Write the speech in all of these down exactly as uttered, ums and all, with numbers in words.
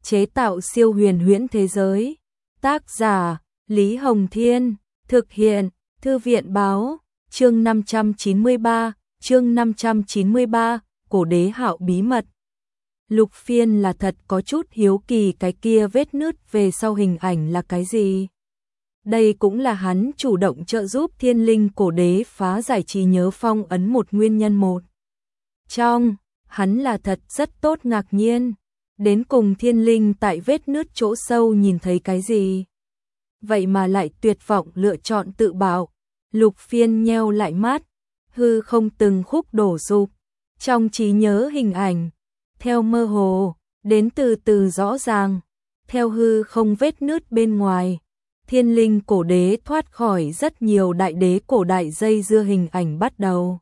chế tạo siêu huyền huyễn thế giới. Tác giả Lý Hồng Thiên, thực hiện Thư viện Báo, chương năm trăm chín mươi ba, chương năm trăm chín mươi ba, Cổ Đế Hạo bí mật. Lục Phiên là thật có chút hiếu kỳ cái kia vết nứt về sau hình ảnh là cái gì. Đây cũng là hắn chủ động trợ giúp Thiên Linh Cổ Đế phá giải trí nhớ phong ấn một nguyên nhân một. Trong, hắn là thật rất tốt ngạc nhiên, đến cùng Thiên Linh tại vết nứt chỗ sâu nhìn thấy cái gì. Vậy mà lại tuyệt vọng lựa chọn tự bảo. Lục Phiên nheo lại mắt, hư không từng khúc đổ sụp, trong trí nhớ hình ảnh, theo mơ hồ, đến từ từ rõ ràng, theo hư không vết nứt bên ngoài. Thiên Linh Cổ Đế thoát khỏi rất nhiều đại đế cổ đại dây dưa hình ảnh bắt đầu.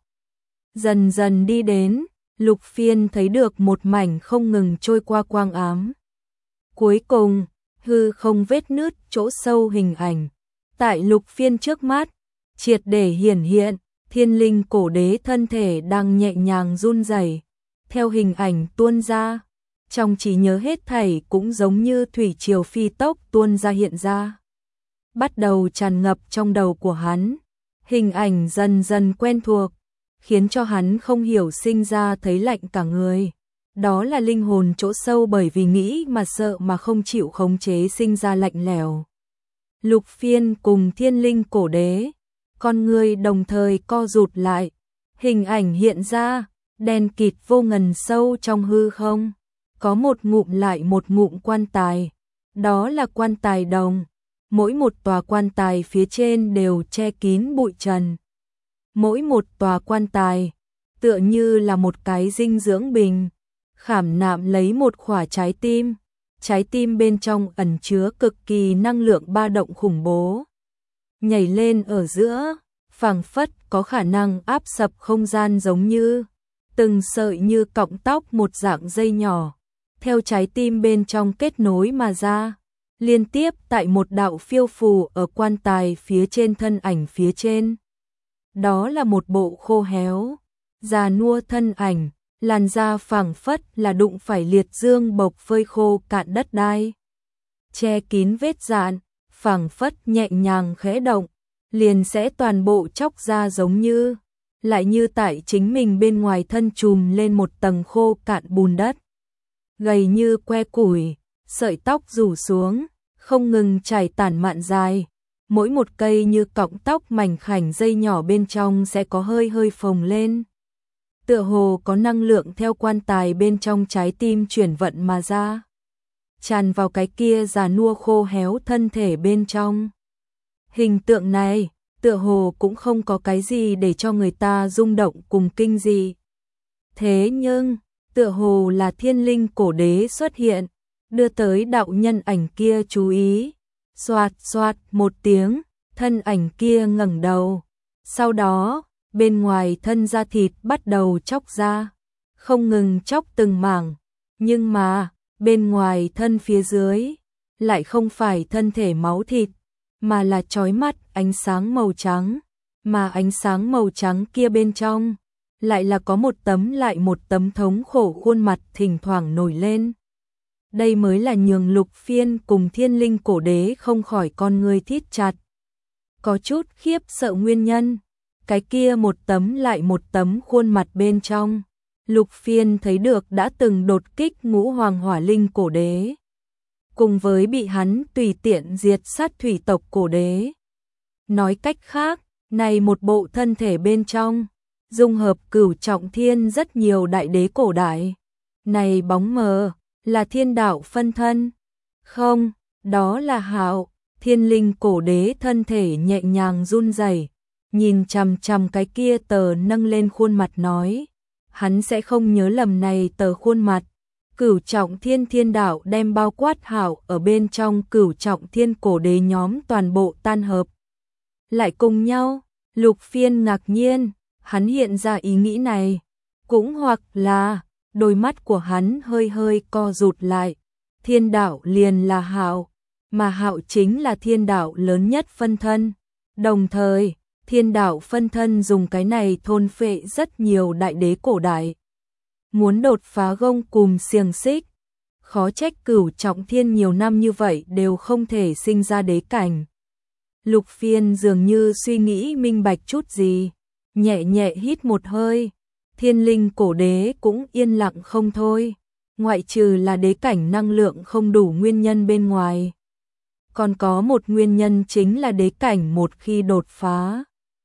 Dần dần đi đến, Lục Phiên thấy được một mảnh không ngừng trôi qua quang ám. Cuối cùng, hư không vết nứt chỗ sâu hình ảnh, tại Lục Phiên trước mắt, triệt để hiển hiện, Thiên Linh Cổ Đế thân thể đang nhẹ nhàng run rẩy, theo hình ảnh tuôn ra, trong trí nhớ hết thảy cũng giống như thủy triều phi tốc tuôn ra hiện ra. Bắt đầu tràn ngập trong đầu của hắn, hình ảnh dần dần quen thuộc, khiến cho hắn không hiểu sinh ra thấy lạnh cả người. Đó là linh hồn chỗ sâu bởi vì nghĩ mà sợ mà không chịu khống chế sinh ra lạnh lẽo. Lục Phiên cùng Thiên Linh Cổ Đế, con người đồng thời co rụt lại, hình ảnh hiện ra, đen kịt vô ngần sâu trong hư không, có một ngụm lại một ngụm quan tài, đó là quan tài đồng, mỗi một tòa quan tài phía trên đều che kín bụi trần. Mỗi một tòa quan tài, tựa như là một cái dinh dưỡng bình, khảm nạm lấy một khỏa trái tim, trái tim bên trong ẩn chứa cực kỳ năng lượng ba động khủng bố. Nhảy lên ở giữa, phảng phất có khả năng áp sập không gian giống như từng sợi như cọng tóc một dạng dây nhỏ, theo trái tim bên trong kết nối mà ra, liên tiếp tại một đạo phiêu phù ở quan tài phía trên thân ảnh phía trên. Đó là một bộ khô héo, già nua thân ảnh, làn da phảng phất là đụng phải liệt dương bộc phơi khô cạn đất đai. Che kín vết dạn, phảng phất nhẹ nhàng khẽ động, liền sẽ toàn bộ chóc ra giống như, lại như tại chính mình bên ngoài thân trùm lên một tầng khô cạn bùn đất. Gầy như que củi, sợi tóc rủ xuống, không ngừng chảy tản mạn dài. Mỗi một cây như cọng tóc mảnh khảnh dây nhỏ bên trong sẽ có hơi hơi phồng lên. Tựa hồ có năng lượng theo quan tài bên trong trái tim chuyển vận mà ra, tràn vào cái kia già nua khô héo thân thể bên trong. Hình tượng này, tựa hồ cũng không có cái gì để cho người ta rung động cùng kinh dị. Thế nhưng, tựa hồ là Thiên Linh Cổ Đế xuất hiện, đưa tới đạo nhân ảnh kia chú ý. Xoạt xoạt một tiếng, thân ảnh kia ngẩng đầu. Sau đó, bên ngoài thân da thịt bắt đầu chóc ra, không ngừng chóc từng mảng. Nhưng mà, bên ngoài thân phía dưới, lại không phải thân thể máu thịt, mà là chói mắt ánh sáng màu trắng. Mà ánh sáng màu trắng kia bên trong, lại là có một tấm lại một tấm thống khổ khuôn mặt thỉnh thoảng nổi lên. Đây mới là nhường Lục Phiên cùng Thiên Linh Cổ Đế không khỏi con người thít chặt. Có chút khiếp sợ nguyên nhân, cái kia một tấm lại một tấm khuôn mặt bên trong, Lục Phiên thấy được đã từng đột kích Ngũ Hoàng Hỏa Linh Cổ Đế, cùng với bị hắn tùy tiện diệt sát thủy tộc Cổ Đế. Nói cách khác, này một bộ thân thể bên trong, dung hợp Cửu Trọng Thiên rất nhiều đại đế cổ đại. Này bóng mờ, là thiên đạo phân thân. Không, đó là Hạo. Thiên Linh Cổ Đế thân thể nhẹ nhàng run rẩy, nhìn chằm chằm cái kia tờ nâng lên khuôn mặt nói, hắn sẽ không nhớ lầm này tờ khuôn mặt. Cửu Trọng Thiên thiên đạo đem bao quát Hạo ở bên trong Cửu Trọng Thiên Cổ Đế nhóm toàn bộ tan hợp lại cùng nhau. Lục Phiên ngạc nhiên, hắn hiện ra ý nghĩ này, cũng hoặc là đôi mắt của hắn hơi hơi co rụt lại. Thiên đạo liền là Hạo, mà Hạo chính là thiên đạo lớn nhất phân thân. Đồng thời, thiên đạo phân thân dùng cái này thôn phệ rất nhiều đại đế cổ đại. Muốn đột phá gông cùm xiềng xích, khó trách Cửu Trọng Thiên nhiều năm như vậy đều không thể sinh ra đế cảnh. Lục Phiên dường như suy nghĩ minh bạch chút gì, nhẹ nhẹ hít một hơi, Thiên Linh cổ đế cũng yên lặng không thôi, ngoại trừ là đế cảnh năng lượng không đủ nguyên nhân bên ngoài. Còn có một nguyên nhân chính là đế cảnh một khi đột phá,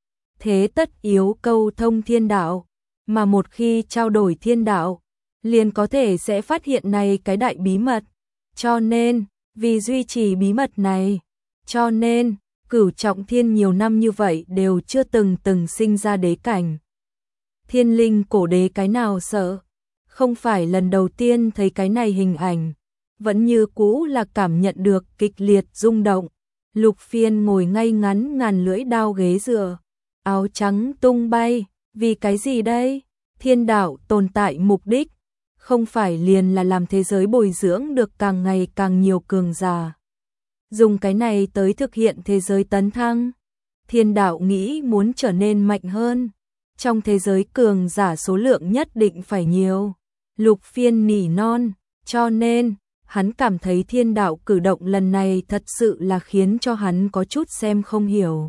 thế tất yếu câu thông thiên đạo, mà một khi trao đổi thiên đạo, liền có thể sẽ phát hiện này cái đại bí mật. Cho nên, vì duy trì bí mật này, cho nên, Cửu Trọng Thiên nhiều năm như vậy đều chưa từng từng sinh ra đế cảnh. Thiên Linh cổ đế cái nào sợ, không phải lần đầu tiên thấy cái này hình ảnh, vẫn như cũ là cảm nhận được kịch liệt rung động. Lục Phiên ngồi ngay ngắn ngàn lưỡi đao ghế dựa, áo trắng tung bay, vì cái gì đây? Thiên đạo tồn tại mục đích, không phải liền là làm thế giới bồi dưỡng được càng ngày càng nhiều cường giả. Dùng cái này tới thực hiện thế giới tấn thăng. Thiên đạo nghĩ muốn trở nên mạnh hơn, trong thế giới cường giả số lượng nhất định phải nhiều. Lục Phiên nỉ non, cho nên, hắn cảm thấy thiên đạo cử động lần này thật sự là khiến cho hắn có chút xem không hiểu.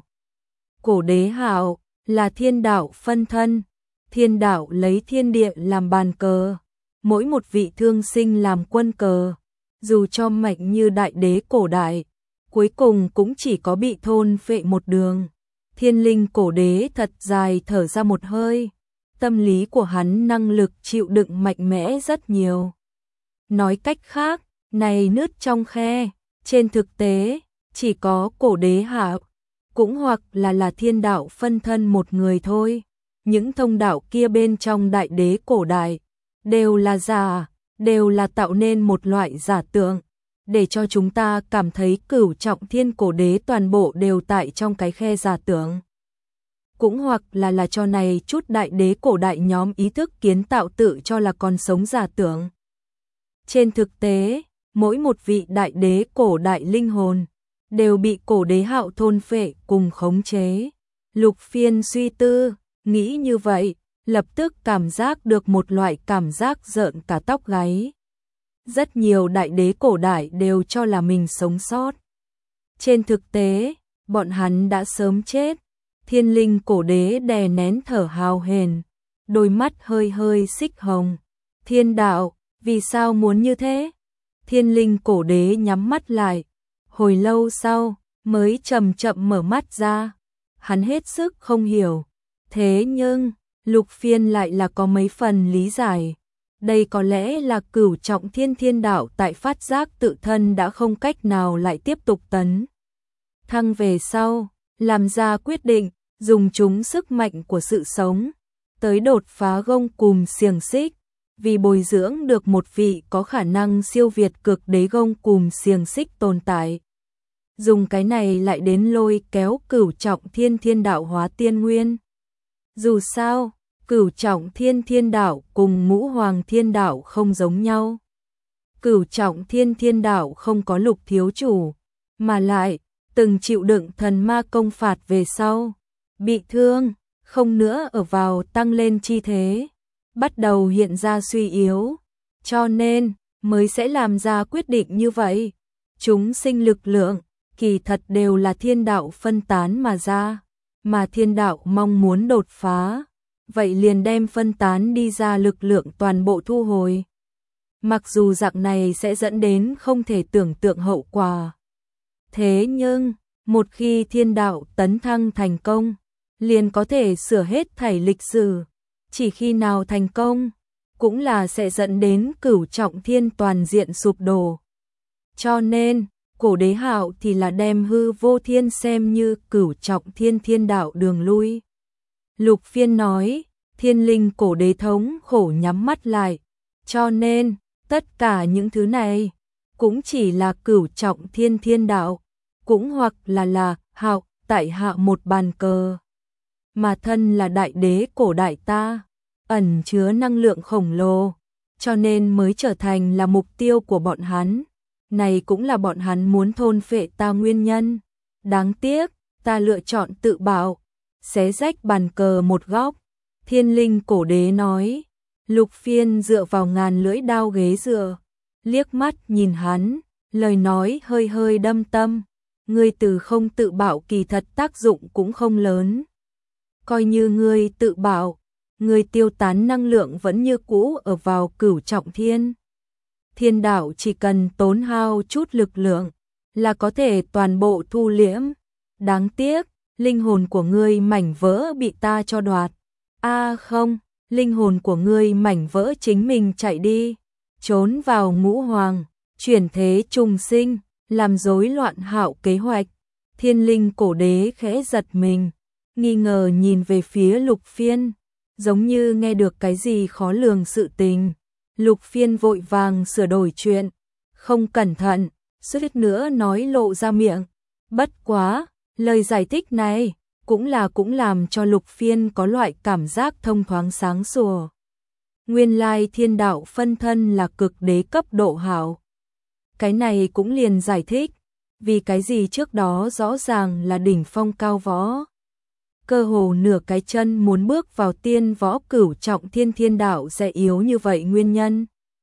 Cổ đế hạo, là thiên đạo phân thân, thiên đạo lấy thiên địa làm bàn cờ, mỗi một vị thương sinh làm quân cờ, dù cho mạnh như đại đế cổ đại, cuối cùng cũng chỉ có bị thôn phệ một đường. Thiên Linh cổ đế thật dài thở ra một hơi, tâm lý của hắn năng lực chịu đựng mạnh mẽ rất nhiều. Nói cách khác, này nứt trong khe, trên thực tế, chỉ có cổ đế hạ, cũng hoặc là là thiên đạo phân thân một người thôi. Những thông đạo kia bên trong đại đế cổ đại, đều là giả, đều là tạo nên một loại giả tượng, để cho chúng ta cảm thấy Cửu Trọng Thiên cổ đế toàn bộ đều tại trong cái khe giả tưởng. Cũng hoặc là là cho này chút đại đế cổ đại nhóm ý thức kiến tạo tự cho là còn sống giả tưởng. Trên thực tế, mỗi một vị đại đế cổ đại linh hồn đều bị cổ đế hạo thôn phệ cùng khống chế. Lục Phiên suy tư, nghĩ như vậy, lập tức cảm giác được một loại cảm giác rợn cả tóc gáy. Rất nhiều đại đế cổ đại đều cho là mình sống sót. Trên thực tế, bọn hắn đã sớm chết. Thiên Linh cổ đế đè nén thở hào hển, đôi mắt hơi hơi xích hồng. Thiên đạo, vì sao muốn như thế? Thiên Linh cổ đế nhắm mắt lại, hồi lâu sau mới chậm chậm mở mắt ra. Hắn hết sức không hiểu, thế nhưng Lục Phiên lại là có mấy phần lý giải. Đây có lẽ là Cửu Trọng Thiên thiên đạo tại phát giác tự thân đã không cách nào lại tiếp tục tấn thăng về sau, làm ra quyết định, dùng chúng sức mạnh của sự sống, tới đột phá gông cùm xiềng xích, vì bồi dưỡng được một vị có khả năng siêu việt cực đế gông cùm xiềng xích tồn tại. Dùng cái này lại đến lôi kéo Cửu Trọng Thiên thiên đạo hóa tiên nguyên. Dù sao, Cửu Trọng Thiên thiên đạo cùng Ngũ Hoàng thiên đạo không giống nhau. Cửu Trọng Thiên thiên đạo không có Lục thiếu chủ, mà lại từng chịu đựng thần ma công phạt về sau, bị thương, không nữa ở vào tăng lên chi thế, bắt đầu hiện ra suy yếu, cho nên mới sẽ làm ra quyết định như vậy. Chúng sinh lực lượng kỳ thật đều là thiên đạo phân tán mà ra, mà thiên đạo mong muốn đột phá, vậy liền đem phân tán đi ra lực lượng toàn bộ thu hồi. Mặc dù dạng này sẽ dẫn đến không thể tưởng tượng hậu quả. Thế nhưng, một khi thiên đạo tấn thăng thành công, liền có thể sửa hết thảy lịch sử. Chỉ khi nào thành công, cũng là sẽ dẫn đến Cửu Trọng Thiên toàn diện sụp đổ. Cho nên, cổ đế hạo thì là đem hư vô thiên xem như Cửu Trọng Thiên thiên đạo đường lui. Lục Phiên nói, Thiên Linh cổ đế thống khổ nhắm mắt lại, cho nên, tất cả những thứ này, cũng chỉ là Cửu Trọng Thiên thiên đạo, cũng hoặc là là hạo tại hạ một bàn cờ. Mà thân là đại đế cổ đại ta, ẩn chứa năng lượng khổng lồ, cho nên mới trở thành là mục tiêu của bọn hắn. Này cũng là bọn hắn muốn thôn phệ ta nguyên nhân. Đáng tiếc, ta lựa chọn tự bảo, xé rách bàn cờ một góc. Thiên Linh cổ đế nói. Lục Phiên dựa vào ngàn lưỡi đao ghế dựa, liếc mắt nhìn hắn, lời nói hơi hơi đâm tâm, ngươi từ không tự bảo kỳ thật tác dụng cũng không lớn. Coi như ngươi tự bảo, ngươi tiêu tán năng lượng vẫn như cũ ở vào cửu trọng thiên. Thiên đạo chỉ cần tốn hao chút lực lượng là có thể toàn bộ thu liễm. Đáng tiếc, linh hồn của ngươi mảnh vỡ bị ta cho đoạt. A à không, linh hồn của ngươi mảnh vỡ chính mình chạy đi, trốn vào ngũ hoàng, chuyển thế trùng sinh, làm rối loạn hạo kế hoạch. Thiên linh cổ đế khẽ giật mình, nghi ngờ nhìn về phía Lục Phiên, giống như nghe được cái gì khó lường sự tình. Lục Phiên vội vàng sửa đổi chuyện, không cẩn thận, suýt nữa nói lộ ra miệng. Bất quá, lời giải thích này cũng là cũng làm cho Lục Phiên có loại cảm giác thông thoáng sáng sủa. Nguyên lai thiên đạo phân thân là cực đế cấp độ hảo. Cái này cũng liền giải thích, vì cái gì trước đó rõ ràng là đỉnh phong cao võ. Cơ hồ nửa cái chân muốn bước vào tiên võ cửu trọng thiên thiên đạo sẽ yếu như vậy nguyên nhân.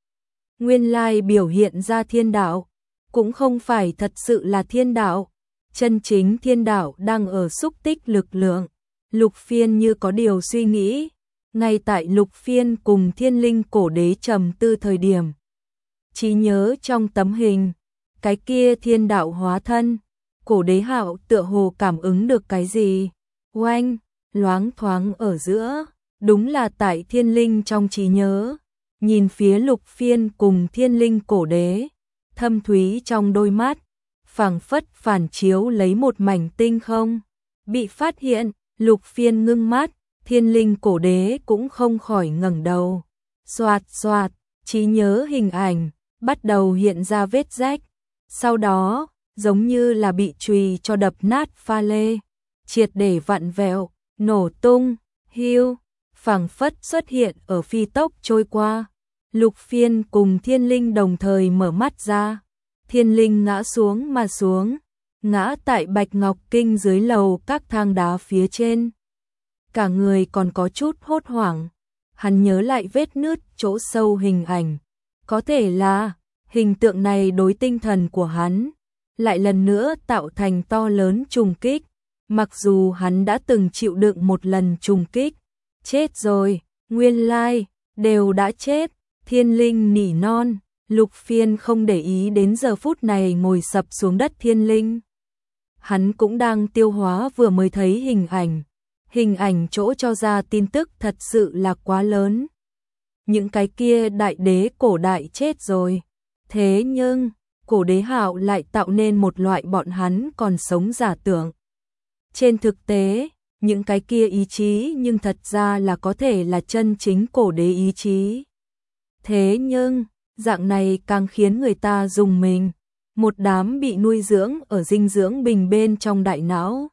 Nguyên lai biểu hiện ra thiên đạo, cũng không phải thật sự là thiên đạo. Chân chính thiên đạo đang ở xúc tích lực lượng. Lục Phiên như có điều suy nghĩ, ngay tại Lục Phiên cùng thiên linh cổ đế trầm tư thời điểm. Trí nhớ trong tấm hình, cái kia thiên đạo hóa thân, cổ đế hạo tựa hồ cảm ứng được cái gì. Oanh, loáng thoáng ở giữa, đúng là tại thiên linh trong trí nhớ. Nhìn phía Lục Phiên cùng thiên linh cổ đế, thâm thúy trong đôi mắt, phảng phất phản chiếu lấy một mảnh tinh không. Bị phát hiện, Lục Phiên ngưng mắt, thiên linh cổ đế cũng không khỏi ngẩng đầu. Xoạt xoạt, trí nhớ hình ảnh, bắt đầu hiện ra vết rách. Sau đó, giống như là bị chùy cho đập nát pha lê, triệt để vặn vẹo, nổ tung, hiu, phảng phất xuất hiện ở phi tốc trôi qua. Lục Phiên cùng thiên linh đồng thời mở mắt ra. Thiên linh ngã xuống mà xuống, ngã tại Bạch Ngọc Kinh dưới lầu các thang đá phía trên. Cả người còn có chút hốt hoảng, hắn nhớ lại vết nứt chỗ sâu hình ảnh. Có thể là, hình tượng này đối tinh thần của hắn, lại lần nữa tạo thành to lớn trùng kích. Mặc dù hắn đã từng chịu đựng một lần trùng kích, chết rồi, nguyên lai, đều đã chết, thiên linh nỉ non. Lục Phiên không để ý đến giờ phút này ngồi sập xuống đất thiên linh. Hắn cũng đang tiêu hóa vừa mới thấy hình ảnh. Hình ảnh chỗ cho ra tin tức thật sự là quá lớn. Những cái kia đại đế cổ đại chết rồi. Thế nhưng, cổ đế hạo lại tạo nên một loại bọn hắn còn sống giả tưởng. Trên thực tế, những cái kia ý chí nhưng thật ra là có thể là chân chính cổ đế ý chí. Thế nhưng, dạng này càng khiến người ta rùng mình. Một đám bị nuôi dưỡng ở dinh dưỡng bình bên trong đại não,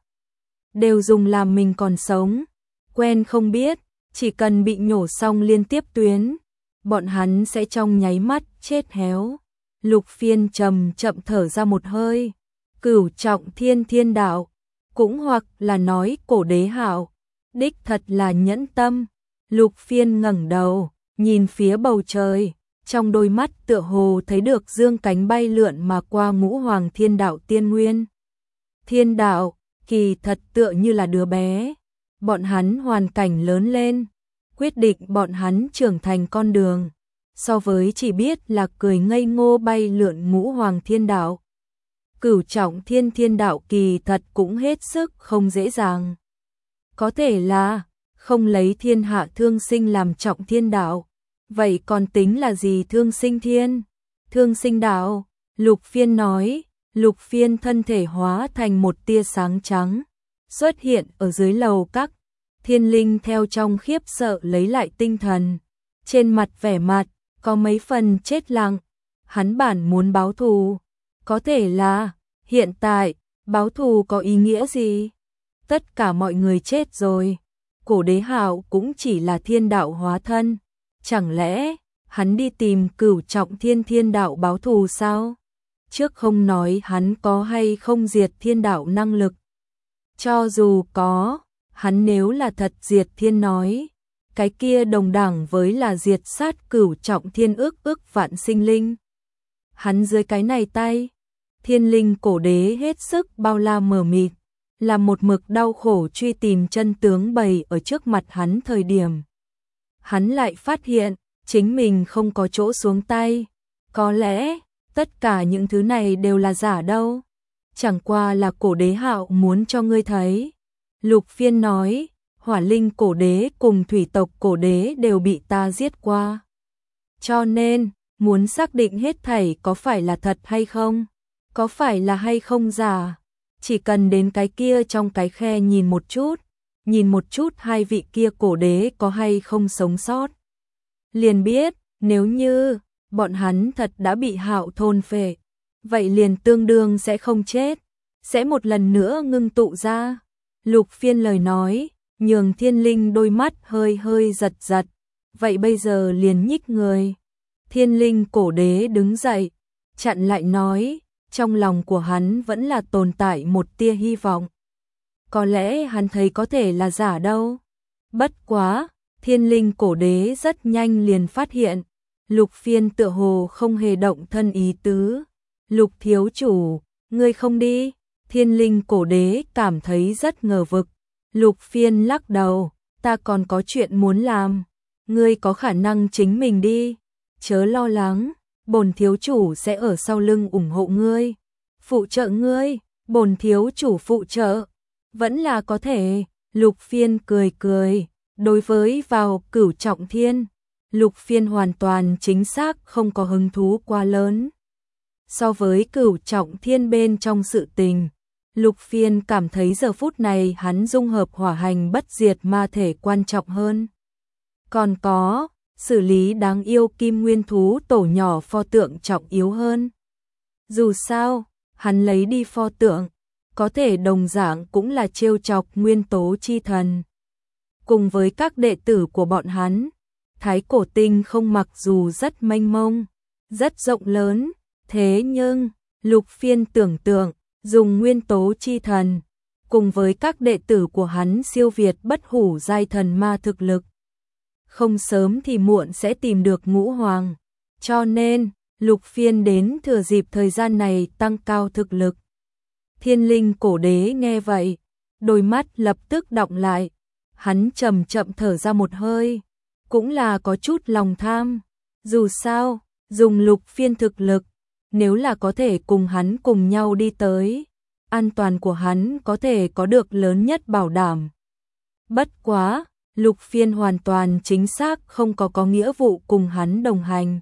đều dùng làm mình còn sống. Quen không biết, chỉ cần bị nhổ xong liên tiếp tuyến, bọn hắn sẽ trong nháy mắt chết héo. Lục Phiên trầm chậm thở ra một hơi. Cửu trọng thiên thiên đạo, cũng hoặc là nói cổ đế hạo, đích thật là nhẫn tâm. Lục Phiên ngẩng đầu, nhìn phía bầu trời. Trong đôi mắt tựa hồ thấy được dương cánh bay lượn mà qua ngũ hoàng thiên đạo tiên nguyên. Thiên đạo, kỳ thật tựa như là đứa bé. Bọn hắn hoàn cảnh lớn lên, quyết định bọn hắn trưởng thành con đường. So với chỉ biết là cười ngây ngô bay lượn ngũ hoàng thiên đạo, cửu trọng thiên thiên đạo kỳ thật cũng hết sức không dễ dàng. Có thể là không lấy thiên hạ thương sinh làm trọng thiên đạo. Vậy còn tính là gì thương sinh thiên? Thương sinh đạo, Lục Phiên nói. Lục Phiên thân thể hóa thành một tia sáng trắng, xuất hiện ở dưới lầu các. Thiên linh theo trong khiếp sợ lấy lại tinh thần. Trên mặt vẻ mặt, có mấy phần chết lặng. Hắn bản muốn báo thù. Có thể là, hiện tại, báo thù có ý nghĩa gì? Tất cả mọi người chết rồi. Cổ đế hạo cũng chỉ là thiên đạo hóa thân. Chẳng lẽ, hắn đi tìm cửu trọng thiên thiên đạo báo thù sao? Trước không nói hắn có hay không diệt thiên đạo năng lực. Cho dù có, hắn nếu là thật diệt thiên nói, cái kia đồng đẳng với là diệt sát cửu trọng thiên ước ước vạn sinh linh. hắn dưới cái này tay. Thiên linh cổ đế hết sức bao la mờ mịt, là một mực đau khổ truy tìm chân tướng bày ở trước mặt hắn thời điểm. Hắn lại phát hiện, chính mình không có chỗ xuống tay. Có lẽ, tất cả những thứ này đều là giả đâu. Chẳng qua là cổ đế Hạo muốn cho ngươi thấy. Lục Phiên nói, hỏa linh cổ đế cùng thủy tộc cổ đế đều bị ta giết qua. Cho nên, muốn xác định hết thảy có phải là thật hay không, có phải là hay không giả, chỉ cần đến cái kia trong cái khe nhìn một chút, nhìn một chút hai vị kia cổ đế có hay không sống sót. Liền biết, nếu như bọn hắn thật đã bị Hạo thôn phệ, vậy liền tương đương sẽ không chết, sẽ một lần nữa ngưng tụ ra. Lục Phiên lời nói, nhường thiên linh đôi mắt hơi hơi giật giật, vậy bây giờ liền nhích người. Thiên linh cổ đế đứng dậy, chặn lại nói, trong lòng của hắn vẫn là tồn tại một tia hy vọng. Có lẽ hắn thấy có thể là giả đâu. Bất quá, thiên linh cổ đế rất nhanh liền phát hiện, Lục Phiên tựa hồ không hề động thân ý tứ. Lục thiếu chủ, ngươi không đi? Thiên linh cổ đế cảm thấy rất ngờ vực. Lục Phiên lắc đầu, ta còn có chuyện muốn làm. Ngươi có khả năng chính mình đi. Chớ lo lắng, bổn thiếu chủ sẽ ở sau lưng ủng hộ ngươi. Phụ trợ ngươi, bổn thiếu chủ phụ trợ. Vẫn là có thể, Lục Phiên cười cười. Đối với vào Cửu Trọng Thiên, Lục Phiên hoàn toàn chính xác không có hứng thú quá lớn. So với Cửu Trọng Thiên bên trong sự tình, Lục Phiên cảm thấy giờ phút này hắn dung hợp hỏa hành bất diệt ma thể quan trọng hơn. Còn có, xử lý đáng yêu kim nguyên thú tổ nhỏ pho tượng trọng yếu hơn. Dù sao, hắn lấy đi pho tượng, có thể đồng dạng cũng là trêu chọc nguyên tố chi thần. Cùng với các đệ tử của bọn hắn, Thái Cổ Tinh không mặc dù rất mênh mông, rất rộng lớn, thế nhưng, Lục Phiên tưởng tượng, dùng nguyên tố chi thần, cùng với các đệ tử của hắn siêu việt bất hủ giai thần ma thực lực. Không sớm thì muộn sẽ tìm được ngũ hoàng, cho nên, Lục Phiên đến thừa dịp thời gian này tăng cao thực lực. Thiên linh cổ đế nghe vậy, đôi mắt lập tức đọng lại, hắn chậm chậm thở ra một hơi, cũng là có chút lòng tham. Dù sao, dùng Lục Phiên thực lực, nếu là có thể cùng hắn cùng nhau đi tới, an toàn của hắn có thể có được lớn nhất bảo đảm. Bất quá, Lục Phiên hoàn toàn chính xác không có có nghĩa vụ cùng hắn đồng hành.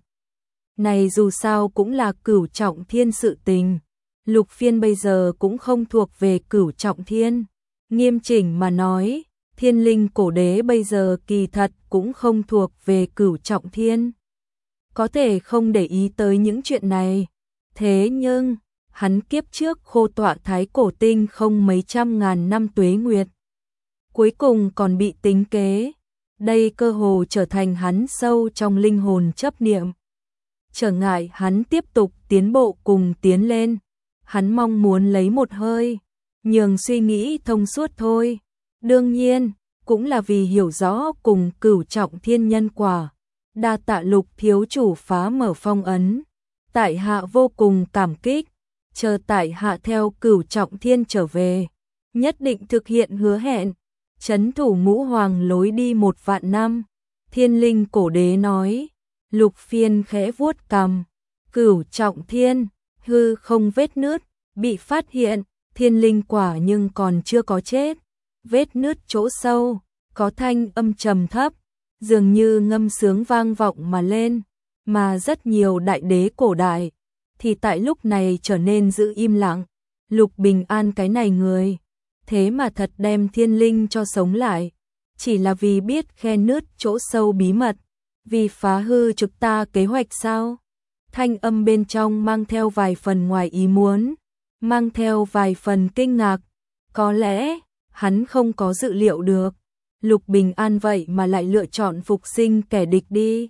Này dù sao cũng là Cửu Trọng Thiên sự tình, Lục Phiên bây giờ cũng không thuộc về Cửu Trọng Thiên. Nghiêm chỉnh mà nói, Thiên linh cổ đế bây giờ kỳ thật cũng không thuộc về Cửu Trọng Thiên. Có thể không để ý tới những chuyện này. Thế nhưng, hắn kiếp trước khô tọa Thái Cổ Tinh không mấy trăm ngàn năm tuế nguyệt. Cuối cùng còn bị tính kế. Đây cơ hồ trở thành hắn sâu trong linh hồn chấp niệm. Trở ngại hắn tiếp tục tiến bộ cùng tiến lên. Hắn mong muốn lấy một hơi, nhường suy nghĩ thông suốt thôi. Đương nhiên, cũng là vì hiểu rõ cùng Cửu Trọng Thiên nhân quả. Đa tạ Lục thiếu chủ phá mở phong ấn. Tại hạ vô cùng cảm kích, chờ tại hạ theo Cửu Trọng Thiên trở về, nhất định thực hiện hứa hẹn, trấn thủ ngũ hoàng lối đi một vạn năm. Thiên linh cổ đế nói. Lục Phiên khẽ vuốt cằm, Cửu Trọng Thiên, hư không vết nứt, bị phát hiện, thiên linh quả nhưng còn chưa có chết. Vết nứt chỗ sâu, có thanh âm trầm thấp, dường như ngâm sướng vang vọng mà lên. Mà rất nhiều đại đế cổ đại, thì tại lúc này trở nên giữ im lặng. Lục Bình An cái này người, thế mà thật đem thiên linh cho sống lại, chỉ là vì biết khe nứt chỗ sâu bí mật, vì phá hư trực ta kế hoạch sao? Thanh âm bên trong mang theo vài phần ngoài ý muốn, mang theo vài phần kinh ngạc. Có lẽ, hắn không có dự liệu được, Lục Bình An vậy mà lại lựa chọn phục sinh kẻ địch đi.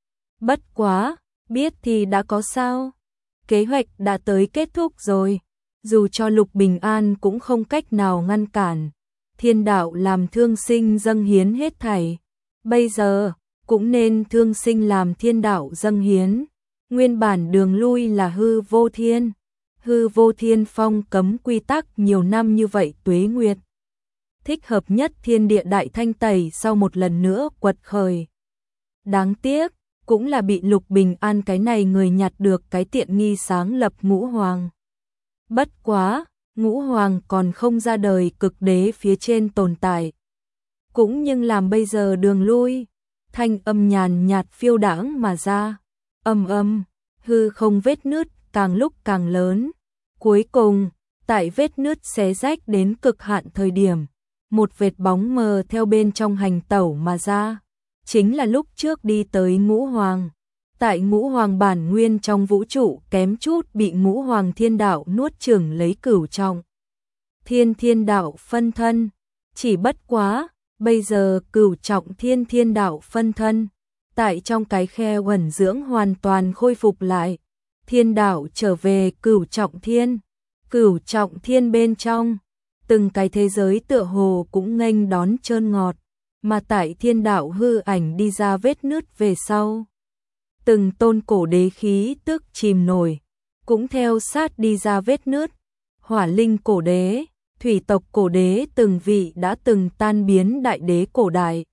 Bất quá, biết thì đã có sao? Kế hoạch đã tới kết thúc rồi, dù cho Lục Bình An cũng không cách nào ngăn cản. Thiên đạo làm thương sinh dâng hiến hết thảy, bây giờ cũng nên thương sinh làm thiên đạo dâng hiến. Nguyên bản đường lui là hư vô thiên. Hư vô thiên phong cấm quy tắc nhiều năm như vậy tuế nguyệt. Thích hợp nhất thiên địa đại thanh tẩy sau một lần nữa quật khởi. Đáng tiếc, cũng là bị Lục Bình An cái này người nhặt được cái tiện nghi sáng lập ngũ hoàng. Bất quá, ngũ hoàng còn không ra đời cực đế phía trên tồn tại. Cũng nhưng làm bây giờ đường lui, thanh âm nhàn nhạt phiêu đãng mà ra. Âm âm, hư không vết nứt càng lúc càng lớn. Cuối cùng, tại vết nứt xé rách đến cực hạn thời điểm, một vệt bóng mờ theo bên trong hành tẩu mà ra. Chính là lúc trước đi tới ngũ hoàng. Tại ngũ hoàng bản nguyên trong vũ trụ kém chút bị ngũ hoàng thiên đạo nuốt chửng lấy cửu trọng. Thiên thiên đạo phân thân. Chỉ bất quá, bây giờ cửu trọng thiên thiên đạo phân thân. Tại trong cái khe uẩn dưỡng hoàn toàn khôi phục lại. Thiên đạo trở về cửu trọng thiên. Cửu trọng thiên bên trong. Từng cái thế giới tựa hồ cũng nghênh đón trơn ngọt. Mà tại thiên đạo hư ảnh đi ra vết nứt về sau. Từng tôn cổ đế khí tức chìm nổi. Cũng theo sát đi ra vết nứt. Hỏa linh cổ đế, thủy tộc cổ đế từng vị đã từng tan biến đại đế cổ đại.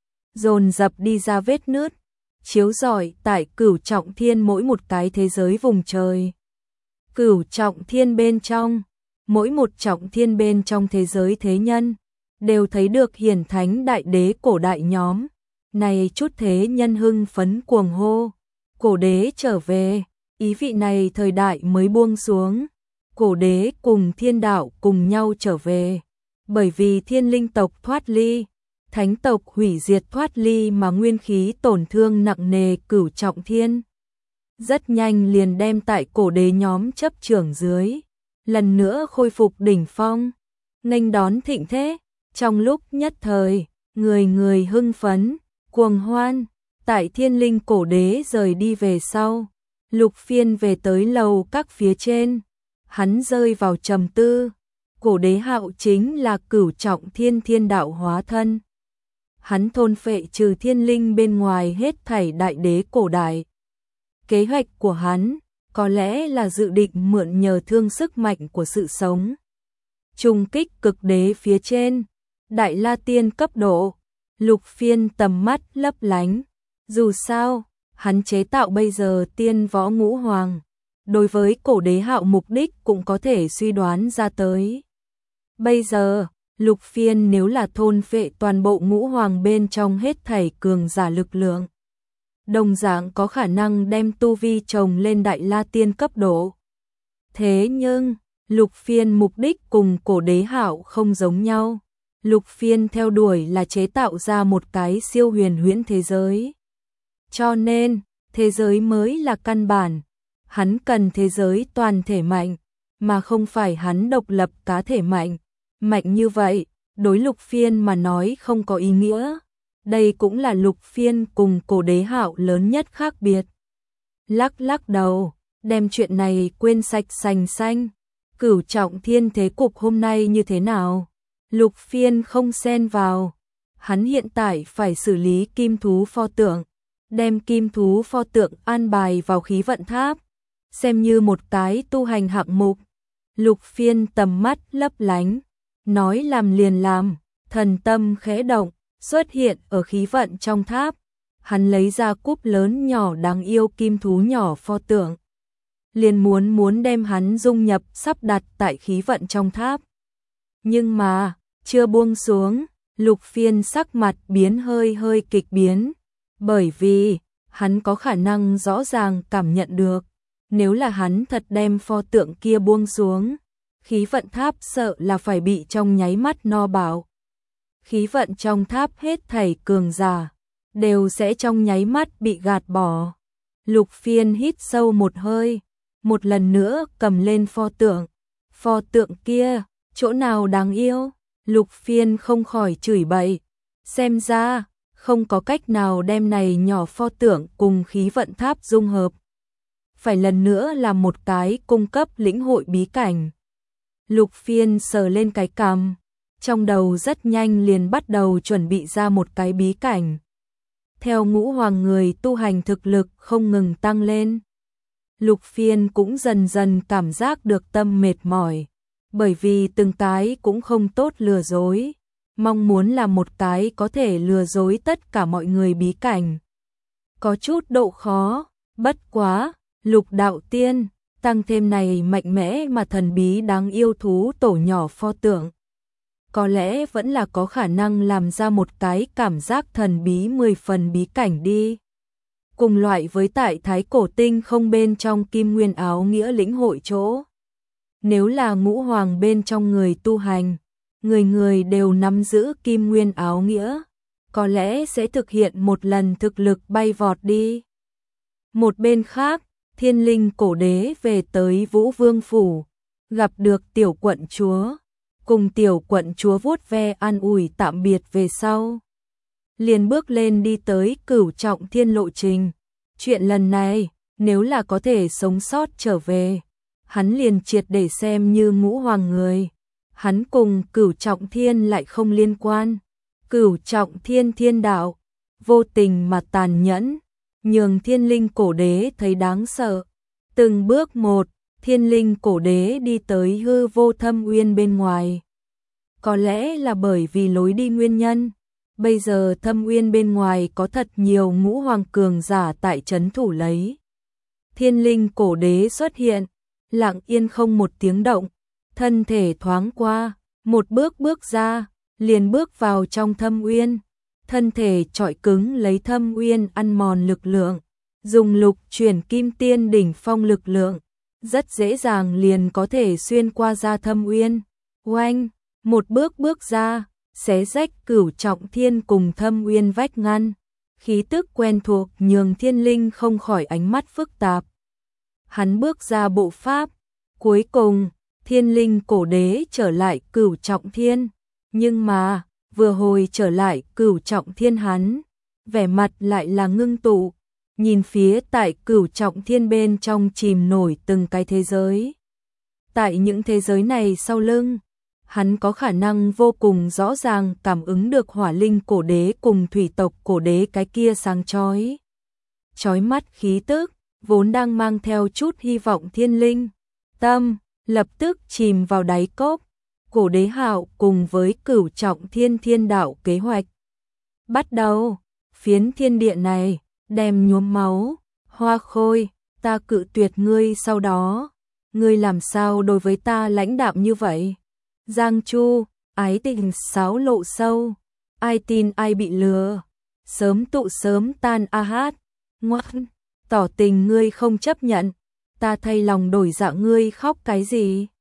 Dồn dập đi ra vết nứt. Chiếu rọi tại cửu trọng thiên mỗi một cái thế giới vùng trời. Cửu trọng thiên bên trong, mỗi một trọng thiên bên trong thế giới thế nhân, đều thấy được hiển thánh đại đế cổ đại nhóm. Này chút thế nhân hưng phấn cuồng hô, cổ đế trở về, ý vị này thời đại mới buông xuống. Cổ đế cùng thiên đạo cùng nhau trở về, bởi vì thiên linh tộc thoát ly, thánh tộc hủy diệt thoát ly mà nguyên khí tổn thương nặng nề cửu trọng thiên. Rất nhanh liền đem tại cổ đế nhóm chấp trưởng dưới, lần nữa khôi phục đỉnh phong, nghênh đón thịnh thế. Trong lúc nhất thời, người người hưng phấn, cuồng hoan. Tại thiên linh cổ đế rời đi về sau, Lục Phiên về tới lầu các phía trên, hắn rơi vào trầm tư. Cổ đế Hạo chính là cửu trọng thiên thiên đạo hóa thân. Hắn thôn phệ trừ thiên linh bên ngoài hết thảy đại đế cổ đại. Kế hoạch của hắn có lẽ là dự định mượn nhờ thương sức mạnh của sự sống, trùng kích cực đế phía trên, đại la tiên cấp độ. Lục Phiên tầm mắt lấp lánh. Dù sao, hắn chế tạo bây giờ tiên võ ngũ hoàng, đối với cổ đế Hạo mục đích cũng có thể suy đoán ra tới. Bây giờ, Lục Phiên nếu là thôn phệ toàn bộ ngũ hoàng bên trong hết thảy cường giả lực lượng, đồng dạng có khả năng đem tu vi trồng lên đại la tiên cấp độ. Thế nhưng, Lục Phiên mục đích cùng cổ đế Hạo không giống nhau. Lục Phiên theo đuổi là chế tạo ra một cái siêu huyền huyễn thế giới. Cho nên, thế giới mới là căn bản. Hắn cần thế giới toàn thể mạnh, mà không phải hắn độc lập cá thể mạnh. Mạnh như vậy, đối Lục Phiên mà nói không có ý nghĩa. Đây cũng là Lục Phiên cùng cổ đế Hạo lớn nhất khác biệt. Lắc lắc đầu, đem chuyện này quên sạch sành xanh. Cửu trọng thiên thế cục hôm nay như thế nào? Lục Phiên không xen vào. Hắn hiện tại phải xử lý kim thú pho tượng, đem kim thú pho tượng an bài vào khí vận tháp, xem như một cái tu hành hạng mục. Lục Phiên tầm mắt lấp lánh, nói làm liền làm, thần tâm khẽ động, xuất hiện ở khí vận trong tháp. Hắn lấy ra cúp lớn nhỏ đáng yêu kim thú nhỏ pho tượng, liền muốn muốn đem hắn dung nhập sắp đặt tại khí vận trong tháp. Nhưng mà, chưa buông xuống, Lục Phiên sắc mặt biến hơi hơi kịch biến, bởi vì hắn có khả năng rõ ràng cảm nhận được, nếu là hắn thật đem pho tượng kia buông xuống, khí vận tháp sợ là phải bị trong nháy mắt no bạo. Khí vận trong tháp hết thảy cường giả đều sẽ trong nháy mắt bị gạt bỏ. Lục Phiên hít sâu một hơi, một lần nữa cầm lên pho tượng. Pho tượng kia, chỗ nào đáng yêu? Lục Phiên không khỏi chửi bậy. Xem ra, không có cách nào đem này nhỏ pho tượng cùng khí vận tháp dung hợp. Phải lần nữa làm một cái cung cấp lĩnh hội bí cảnh. Lục Phiên sờ lên cái cằm, trong đầu rất nhanh liền bắt đầu chuẩn bị ra một cái bí cảnh. Theo ngũ hoàng người tu hành thực lực không ngừng tăng lên, Lục Phiên cũng dần dần cảm giác được tâm mệt mỏi, bởi vì từng cái cũng không tốt lừa dối, mong muốn là một cái có thể lừa dối tất cả mọi người bí cảnh. Có chút độ khó, bất quá, Lục đạo tiên, tăng thêm này mạnh mẽ mà thần bí đáng yêu thú tổ nhỏ pho tượng. Có lẽ vẫn là có khả năng làm ra một cái cảm giác thần bí mười phần bí cảnh đi. Cùng loại với tại Thái Cổ Tinh không bên trong Kim Nguyên áo nghĩa lĩnh hội chỗ. Nếu là ngũ hoàng bên trong người tu hành, người người đều nắm giữ Kim Nguyên áo nghĩa, có lẽ sẽ thực hiện một lần thực lực bay vọt đi. Một bên khác, Thiên Linh cổ đế về tới Vũ Vương phủ, gặp được tiểu quận chúa, cùng tiểu quận chúa vuốt ve an ủi tạm biệt về sau. Liền bước lên đi tới Cửu Trọng Thiên lộ trình. Chuyện lần này, nếu là có thể sống sót trở về, hắn liền triệt để xem như ngũ hoàng người. Hắn cùng Cửu Trọng Thiên lại không liên quan. Cửu Trọng Thiên thiên đạo, vô tình mà tàn nhẫn, nhường Thiên Linh cổ đế thấy đáng sợ. Từng bước một, Thiên Linh cổ đế đi tới hư vô thâm uyên bên ngoài. Có lẽ là bởi vì lối đi nguyên nhân, bây giờ thâm uyên bên ngoài có thật nhiều ngũ hoàng cường giả tại trấn thủ lấy. Thiên Linh cổ đế xuất hiện, lặng yên không một tiếng động, thân thể thoáng qua, một bước bước ra, liền bước vào trong thâm uyên, thân thể trọi cứng lấy thâm uyên ăn mòn lực lượng, dùng lục chuyển kim tiên đỉnh phong lực lượng, rất dễ dàng liền có thể xuyên qua ra thâm uyên. Oanh, một bước bước ra, xé rách Cửu Trọng Thiên cùng thâm uyên vách ngăn, khí tức quen thuộc nhường Thiên Linh không khỏi ánh mắt phức tạp. Hắn bước ra bộ pháp, cuối cùng, Thiên Linh cổ đế trở lại Cửu Trọng Thiên, nhưng mà, vừa hồi trở lại Cửu Trọng Thiên hắn, vẻ mặt lại là ngưng tụ, nhìn phía tại Cửu Trọng Thiên bên trong chìm nổi từng cái thế giới. Tại những thế giới này sau lưng, hắn có khả năng vô cùng rõ ràng cảm ứng được hỏa linh cổ đế cùng thủy tộc cổ đế cái kia sáng chói. Chói mắt khí tức, vốn đang mang theo chút hy vọng Thiên Linh. Tâm, lập tức chìm vào đáy cốc, cổ đế hạo cùng với Cửu Trọng Thiên thiên đạo kế hoạch. Bắt đầu, phiến thiên địa này, đem nhuốm máu, hoa khôi, ta cự tuyệt ngươi sau đó. Ngươi làm sao đối với ta lãnh đạm như vậy? Giang Chu, ái tình sáo lộ sâu, ai tin ai bị lừa, sớm tụ sớm tan a hát, ngoan, tỏ tình ngươi không chấp nhận, ta thay lòng đổi dạ ngươi khóc cái gì?